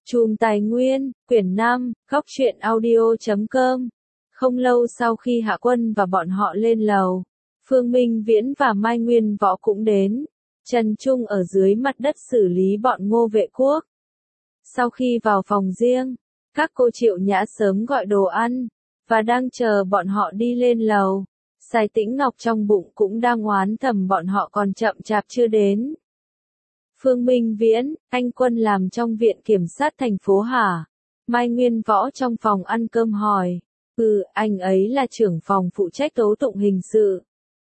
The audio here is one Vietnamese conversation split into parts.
Chùm Tài Nguyên, quyển 5, góc truyện audio.com. Không lâu sau khi Hạ Quân và bọn họ lên lầu, Phương Minh Viễn và Mai Nguyên Võ cũng đến. Trần Trung ở dưới mặt đất xử lý bọn Ngô Vệ Quốc. Sau khi vào phòng riêng, các cô Triệu Nhã sớm gọi đồ ăn, và đang chờ bọn họ đi lên lầu. Sài Tĩnh Ngọc trong bụng cũng đang oán thầm bọn họ còn chậm chạp chưa đến. Phương Minh Viễn, anh Quân làm trong viện kiểm sát thành phố hả? Mai Nguyên Võ trong phòng ăn cơm hỏi. Anh ấy là trưởng phòng phụ trách tố tụng hình sự.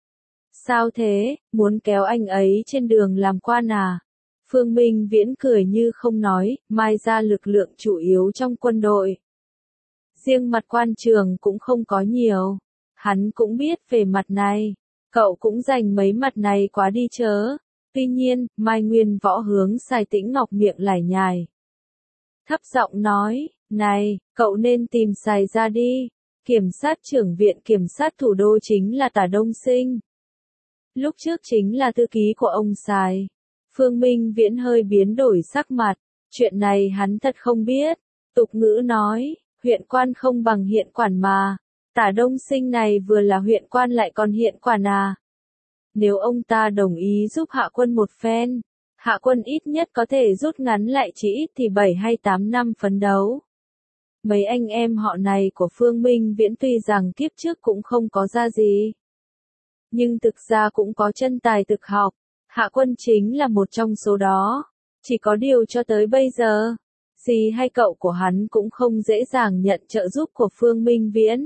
Sao thế, muốn kéo anh ấy trên đường làm quan à? Phương Minh Viễn cười như không nói, Mai ra lực lượng chủ yếu trong quân đội. Riêng mặt quan trường cũng không có nhiều. Hắn cũng biết về mặt này. Cậu cũng dành mấy mặt này quá đi chớ. Tuy nhiên, Mai Nguyên Võ hướng Sài Tĩnh Ngọc miệng lải nhải. Thấp giọng nói, này, cậu nên tìm Sài ra đi. Kiểm sát trưởng viện kiểm sát thủ đô chính là Tả Đông Sinh. Lúc trước chính là thư ký của ông Sài. Phương Minh Viễn hơi biến đổi sắc mặt. Chuyện này hắn thật không biết. Tục ngữ nói, huyện quan không bằng hiện quản mà. Tả Đông Sinh này vừa là huyện quan lại còn hiện quản à. Nếu ông ta đồng ý giúp Hạ Quân một phen, Hạ Quân ít nhất có thể rút ngắn lại chỉ ít thì 7 hay 8 năm phấn đấu. Mấy anh em họ này của Phương Minh Viễn tuy rằng kiếp trước cũng không có ra gì, nhưng thực ra cũng có chân tài thực học. Hạ Quân chính là một trong số đó. Chỉ có điều cho tới bây giờ, dì hay cậu của hắn cũng không dễ dàng nhận trợ giúp của Phương Minh Viễn,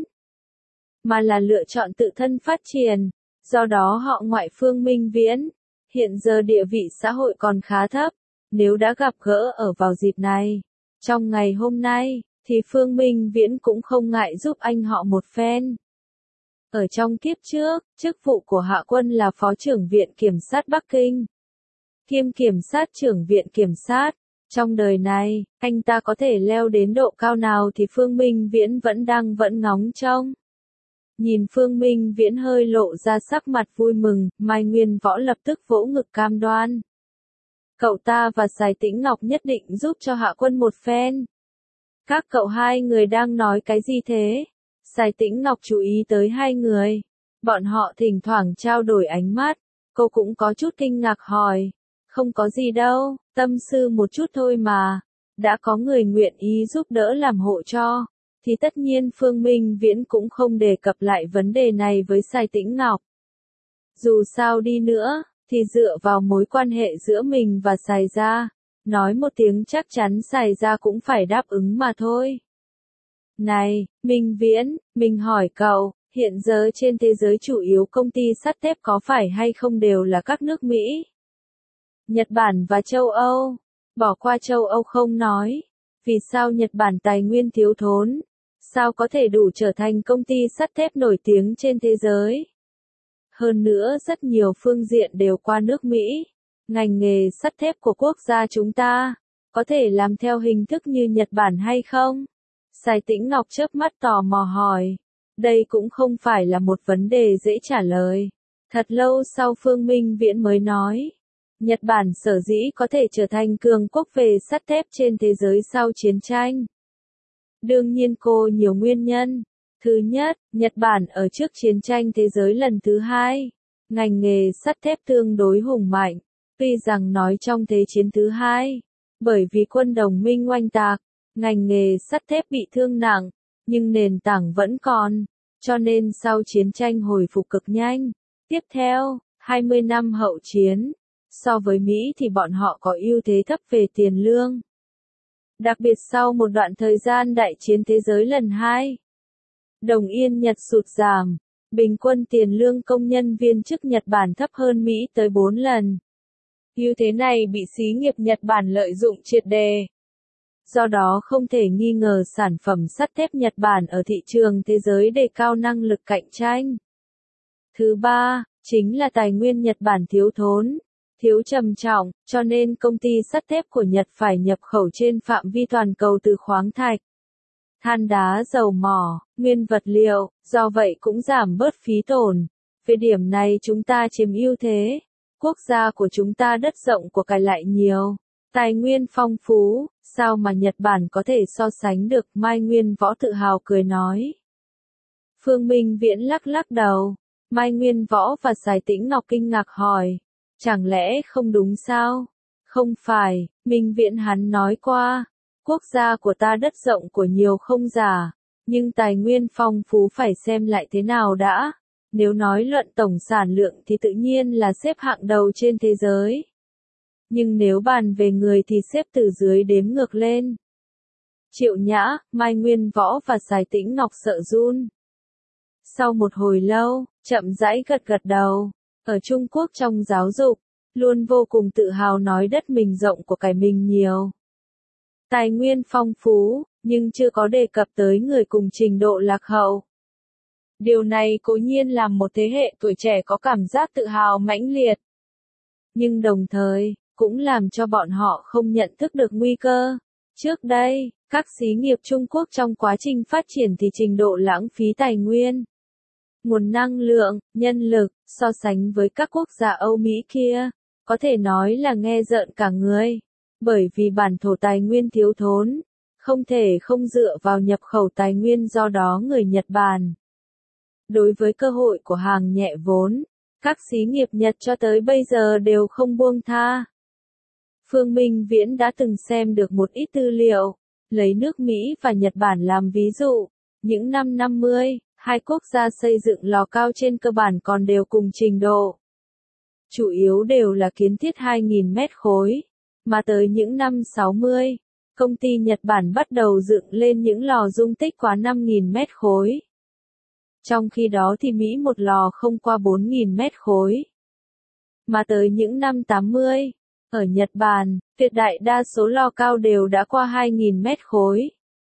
mà là lựa chọn tự thân phát triển. Do đó họ ngoại Phương Minh Viễn, hiện giờ địa vị xã hội còn khá thấp. Nếu đã gặp gỡ ở vào dịp này, trong ngày hôm nay, thì Phương Minh Viễn cũng không ngại giúp anh họ một phen. Ở trong kiếp trước, chức vụ của Hạ Quân là Phó trưởng Viện Kiểm sát Bắc Kinh, kiêm Kiểm sát trưởng Viện Kiểm sát. Trong đời này, anh ta có thể leo đến độ cao nào thì Phương Minh Viễn vẫn ngóng trông. Nhìn Phương Minh Viễn hơi lộ ra sắc mặt vui mừng, Mai Nguyên Võ lập tức vỗ ngực cam đoan. Cậu ta và Sài Tĩnh Ngọc nhất định giúp cho Hạ Quân một phen. Các cậu hai người đang nói cái gì thế? Sài Tĩnh Ngọc chú ý tới hai người. Bọn họ thỉnh thoảng trao đổi ánh mắt. Cô cũng có chút kinh ngạc hỏi. Không có gì đâu, tâm sư một chút thôi mà. Đã có người nguyện ý giúp đỡ làm hộ cho, thì tất nhiên Phương Minh Viễn cũng không đề cập lại vấn đề này với Sài Tĩnh Ngọc. Dù sao đi nữa, thì dựa vào mối quan hệ giữa mình và Sài gia, nói một tiếng chắc chắn Sài gia cũng phải đáp ứng mà thôi. Này, Minh Viễn, mình hỏi cậu, hiện giờ trên thế giới chủ yếu công ty sắt thép có phải hay không đều là các nước Mỹ, Nhật Bản và châu Âu? Bỏ qua châu Âu không nói. Vì sao Nhật Bản tài nguyên thiếu thốn? Sao có thể đủ trở thành công ty sắt thép nổi tiếng trên thế giới? Hơn nữa rất nhiều phương diện đều qua nước Mỹ. Ngành nghề sắt thép của quốc gia chúng ta, có thể làm theo hình thức như Nhật Bản hay không? Sài Tĩnh Ngọc chớp mắt tò mò hỏi. Đây cũng không phải là một vấn đề dễ trả lời. Thật lâu sau Phương Minh Viễn mới nói. Nhật Bản sở dĩ có thể trở thành cường quốc về sắt thép trên thế giới sau chiến tranh. Đương nhiên cô nhiều nguyên nhân. Thứ nhất, Nhật Bản ở trước chiến tranh thế giới lần thứ hai, ngành nghề sắt thép tương đối hùng mạnh. Tuy rằng nói trong thế chiến thứ hai, bởi vì quân đồng minh oanh tạc, ngành nghề sắt thép bị thương nặng, nhưng nền tảng vẫn còn, cho nên sau chiến tranh hồi phục cực nhanh. Tiếp theo, 20 năm hậu chiến, so với Mỹ thì bọn họ có ưu thế thấp về tiền lương. Đặc biệt sau một đoạn thời gian đại chiến thế giới lần 2, đồng yên Nhật sụt giảm, bình quân tiền lương công nhân viên chức Nhật Bản thấp hơn Mỹ tới 4 lần. Ưu thế này bị xí nghiệp Nhật Bản lợi dụng triệt đề. Do đó không thể nghi ngờ sản phẩm sắt thép Nhật Bản ở thị trường thế giới đề cao năng lực cạnh tranh. Thứ ba, chính là tài nguyên Nhật Bản thiếu thốn, thiếu trầm trọng, cho nên công ty sắt thép của Nhật phải nhập khẩu trên phạm vi toàn cầu từ khoáng thạch, than đá, dầu mỏ, nguyên vật liệu, do vậy cũng giảm bớt phí tổn. Về điểm này chúng ta chiếm ưu thế. Quốc gia của chúng ta đất rộng của cải lại nhiều, Tài nguyên phong phú, sao mà Nhật Bản có thể so sánh được, Mai Nguyên Võ tự hào cười nói. Phương Minh Viễn lắc lắc đầu, Mai Nguyên Võ và Sài Tĩnh Ngọc kinh ngạc hỏi, chẳng lẽ không đúng sao? Không phải, Minh Viễn hắn nói qua, quốc gia của ta đất rộng của nhiều không giả, nhưng tài nguyên phong phú phải xem lại thế nào đã. Nếu nói luận tổng sản lượng thì tự nhiên là xếp hạng đầu trên thế giới. Nhưng nếu bàn về người thì xếp từ dưới đếm ngược lên. Triệu Nhã, Mai Nguyên Võ và Sài Tĩnh Ngọc sợ run. Sau một hồi lâu, chậm rãi gật gật đầu, ở Trung Quốc trong giáo dục, luôn vô cùng tự hào nói đất mình rộng của cải mình nhiều. Tài nguyên phong phú, nhưng chưa có đề cập tới người cùng trình độ lạc hậu. Điều này cố nhiên làm một thế hệ tuổi trẻ có cảm giác tự hào mãnh liệt. Nhưng đồng thời, cũng làm cho bọn họ không nhận thức được nguy cơ. Trước đây, các xí nghiệp Trung Quốc trong quá trình phát triển thì trình độ lãng phí tài nguyên, nguồn năng lượng, nhân lực, so sánh với các quốc gia Âu Mỹ kia, có thể nói là nghe rợn cả người. Bởi vì bản thổ tài nguyên thiếu thốn, không thể không dựa vào nhập khẩu tài nguyên, do đó người Nhật Bản, đối với cơ hội của hàng nhẹ vốn, các xí nghiệp Nhật cho tới bây giờ đều không buông tha. Phương Minh Viễn đã từng xem được một ít tư liệu, lấy nước Mỹ và Nhật Bản làm ví dụ, những năm 50, hai quốc gia xây dựng lò cao trên cơ bản còn đều cùng trình độ. Chủ yếu đều là kiến thiết 2.000 mét khối, mà tới những năm 60, công ty Nhật Bản bắt đầu dựng lên những lò dung tích quá 5.000 mét khối. Trong khi đó thì Mỹ một lò không qua 4.000 mét khối. Mà tới những năm 80, ở Nhật Bản, tuyệt đại đa số lò cao đều đã qua 2.000 mét khối.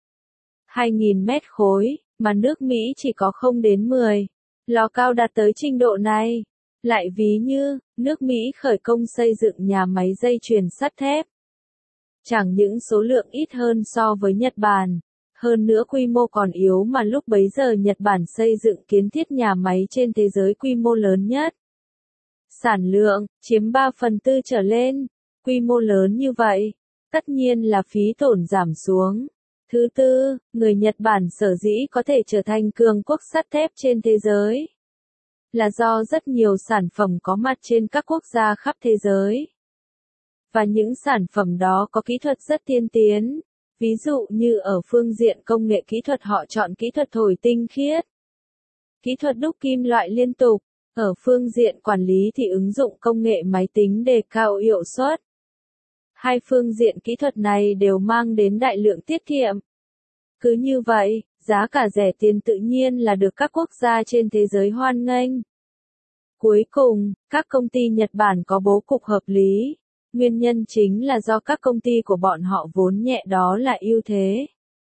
2.000 mét khối, mà nước Mỹ chỉ có không đến 10. Lò cao đạt tới trình độ này. Lại ví như, nước Mỹ khởi công xây dựng nhà máy dây chuyền sắt thép. Chẳng những số lượng ít hơn so với Nhật Bản, hơn nữa quy mô còn yếu, mà lúc bấy giờ Nhật Bản xây dựng kiến thiết nhà máy trên thế giới quy mô lớn nhất. Sản lượng, chiếm 3/4 trở lên, quy mô lớn như vậy, tất nhiên là phí tổn giảm xuống. Thứ tư, người Nhật Bản sở dĩ có thể trở thành cường quốc sắt thép trên thế giới, là do rất nhiều sản phẩm có mặt trên các quốc gia khắp thế giới. Và những sản phẩm đó có kỹ thuật rất tiên tiến. Ví dụ như ở phương diện công nghệ kỹ thuật họ chọn kỹ thuật thổi tinh khiết, kỹ thuật đúc kim loại liên tục. Ở phương diện quản lý thì ứng dụng công nghệ máy tính đề cao hiệu suất. Hai phương diện kỹ thuật này đều mang đến đại lượng tiết kiệm. Cứ như vậy, giá cả rẻ tiền tự nhiên là được các quốc gia trên thế giới hoan nghênh. Cuối cùng, các công ty Nhật Bản có bố cục hợp lý. Nguyên nhân chính là do các công ty của bọn họ vốn nhẹ, đó là ưu thế.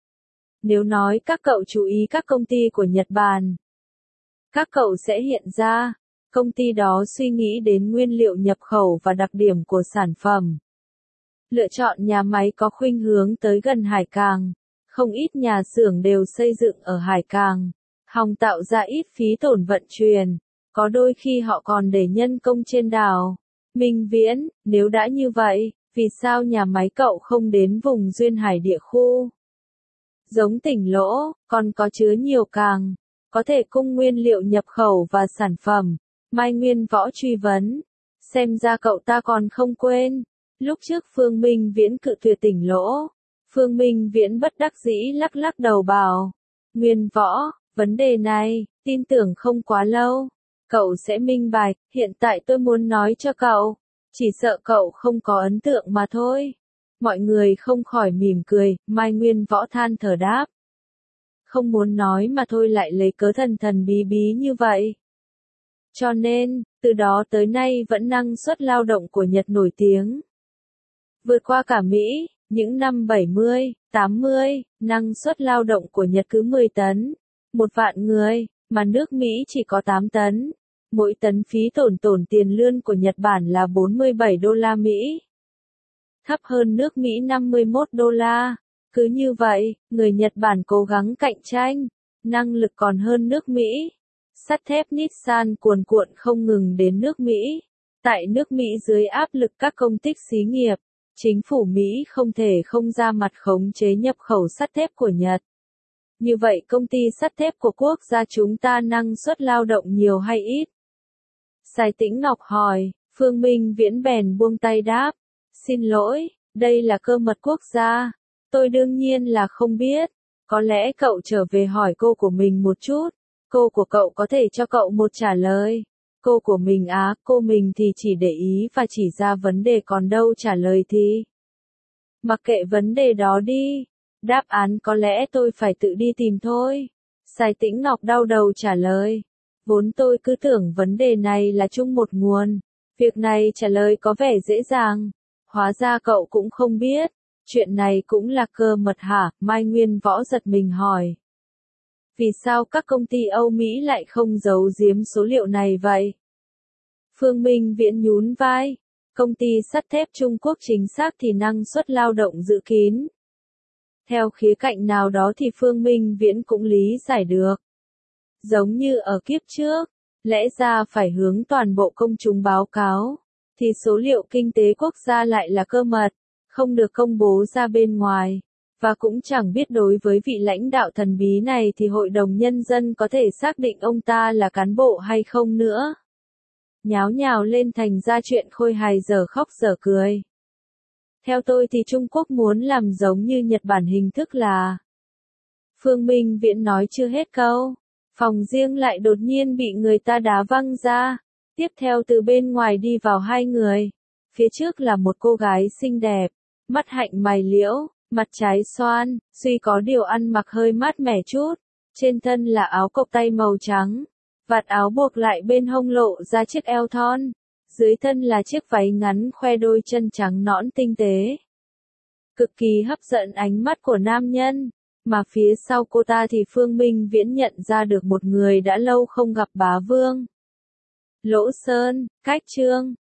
Nếu nói các cậu chú ý các công ty của Nhật Bản, các cậu sẽ hiện ra, công ty đó suy nghĩ đến nguyên liệu nhập khẩu và đặc điểm của sản phẩm. Lựa chọn nhà máy có khuynh hướng tới gần hải cảng, không ít nhà xưởng đều xây dựng ở hải cảng, hòng tạo ra ít phí tổn vận chuyển, có đôi khi họ còn để nhân công trên đảo. Minh Viễn, nếu đã như vậy, vì sao nhà máy cậu không đến vùng duyên hải địa khu? Giống tỉnh Lỗ, còn có chứa nhiều cảng, có thể cung nguyên liệu nhập khẩu và sản phẩm. Mai Nguyên Võ truy vấn. Xem ra cậu ta còn không quên. Lúc trước Phương Minh Viễn cự tuyệt tỉnh Lỗ. Phương Minh Viễn bất đắc dĩ lắc lắc đầu bảo. Nguyên Võ, vấn đề này, tin tưởng không quá lâu. Cậu sẽ minh bạch, hiện tại tôi muốn nói cho cậu. Chỉ sợ cậu không có ấn tượng mà thôi. Mọi người không khỏi mỉm cười, Mai Nguyên Võ than thở đáp. Không muốn nói mà thôi, lại lấy cớ thần thần bí bí như vậy. Cho nên, từ đó tới nay vẫn năng suất lao động của Nhật nổi tiếng. Vượt qua cả Mỹ, những năm 70, 80, năng suất lao động của Nhật cứ 10 tấn, 1 vạn người, mà nước Mỹ chỉ có 8 tấn. Mỗi tấn phí tổn tiền lương của Nhật Bản là 47 đô la Mỹ. Thấp hơn nước Mỹ 51 đô la. Cứ như vậy, người Nhật Bản cố gắng cạnh tranh, năng lực còn hơn nước Mỹ. Sắt thép Nissan cuồn cuộn không ngừng đến nước Mỹ. Tại nước Mỹ dưới áp lực các công tích xí nghiệp, Chính phủ Mỹ không thể không ra mặt khống chế nhập khẩu sắt thép của Nhật. Như vậy công ty sắt thép của quốc gia chúng ta năng suất lao động nhiều hay ít? Sài Tĩnh Ngọc hỏi, Phương Minh Viễn bèn buông tay đáp. Xin lỗi, đây là cơ mật quốc gia. Tôi đương nhiên là không biết. Có lẽ cậu trở về hỏi cô của mình một chút. Cô của cậu có thể cho cậu một trả lời. Cô của mình cô mình thì chỉ để ý và chỉ ra vấn đề còn đâu trả lời thì. Mặc kệ vấn đề đó đi. Đáp án có lẽ tôi phải tự đi tìm thôi. Sài Tĩnh Ngọc đau đầu trả lời. Vốn tôi cứ tưởng vấn đề này là chung một nguồn. Việc này trả lời có vẻ dễ dàng. Hóa ra cậu cũng không biết. Chuyện này cũng là cơ mật hả? Mai Nguyên Võ giật mình hỏi. Vì sao các công ty Âu Mỹ lại không giấu giếm số liệu này vậy? Phương Minh Viễn nhún vai. Công ty sắt thép Trung Quốc chính xác thì năng suất lao động dự kín. Theo khía cạnh nào đó thì Phương Minh Viễn cũng lý giải được. Giống như ở kiếp trước, lẽ ra phải hướng toàn bộ công chúng báo cáo, thì số liệu kinh tế quốc gia lại là cơ mật, không được công bố ra bên ngoài. Và cũng chẳng biết đối với vị lãnh đạo thần bí này thì Hội đồng Nhân dân có thể xác định ông ta là cán bộ hay không nữa. Nháo nhào lên thành ra chuyện khôi hài giờ khóc giờ cười. Theo tôi thì Trung Quốc muốn làm giống như Nhật Bản hình thức là. Phương Minh Viễn nói chưa hết câu. Phòng riêng lại đột nhiên bị người ta đá văng ra. Tiếp theo từ bên ngoài đi vào hai người. Phía trước là một cô gái xinh đẹp, mắt hạnh mày liễu, mặt trái xoan, suy có điều ăn mặc hơi mát mẻ chút. Trên thân là áo cộc tay màu trắng. Vạt áo buộc lại bên hông lộ ra chiếc eo thon. Dưới thân là chiếc váy ngắn khoe đôi chân trắng nõn tinh tế. Cực kỳ hấp dẫn ánh mắt của nam nhân. Mà phía sau cô ta thì Phương Minh Viễn nhận ra được một người đã lâu không gặp bá vương. Lỗ Sơn, Cách Trương.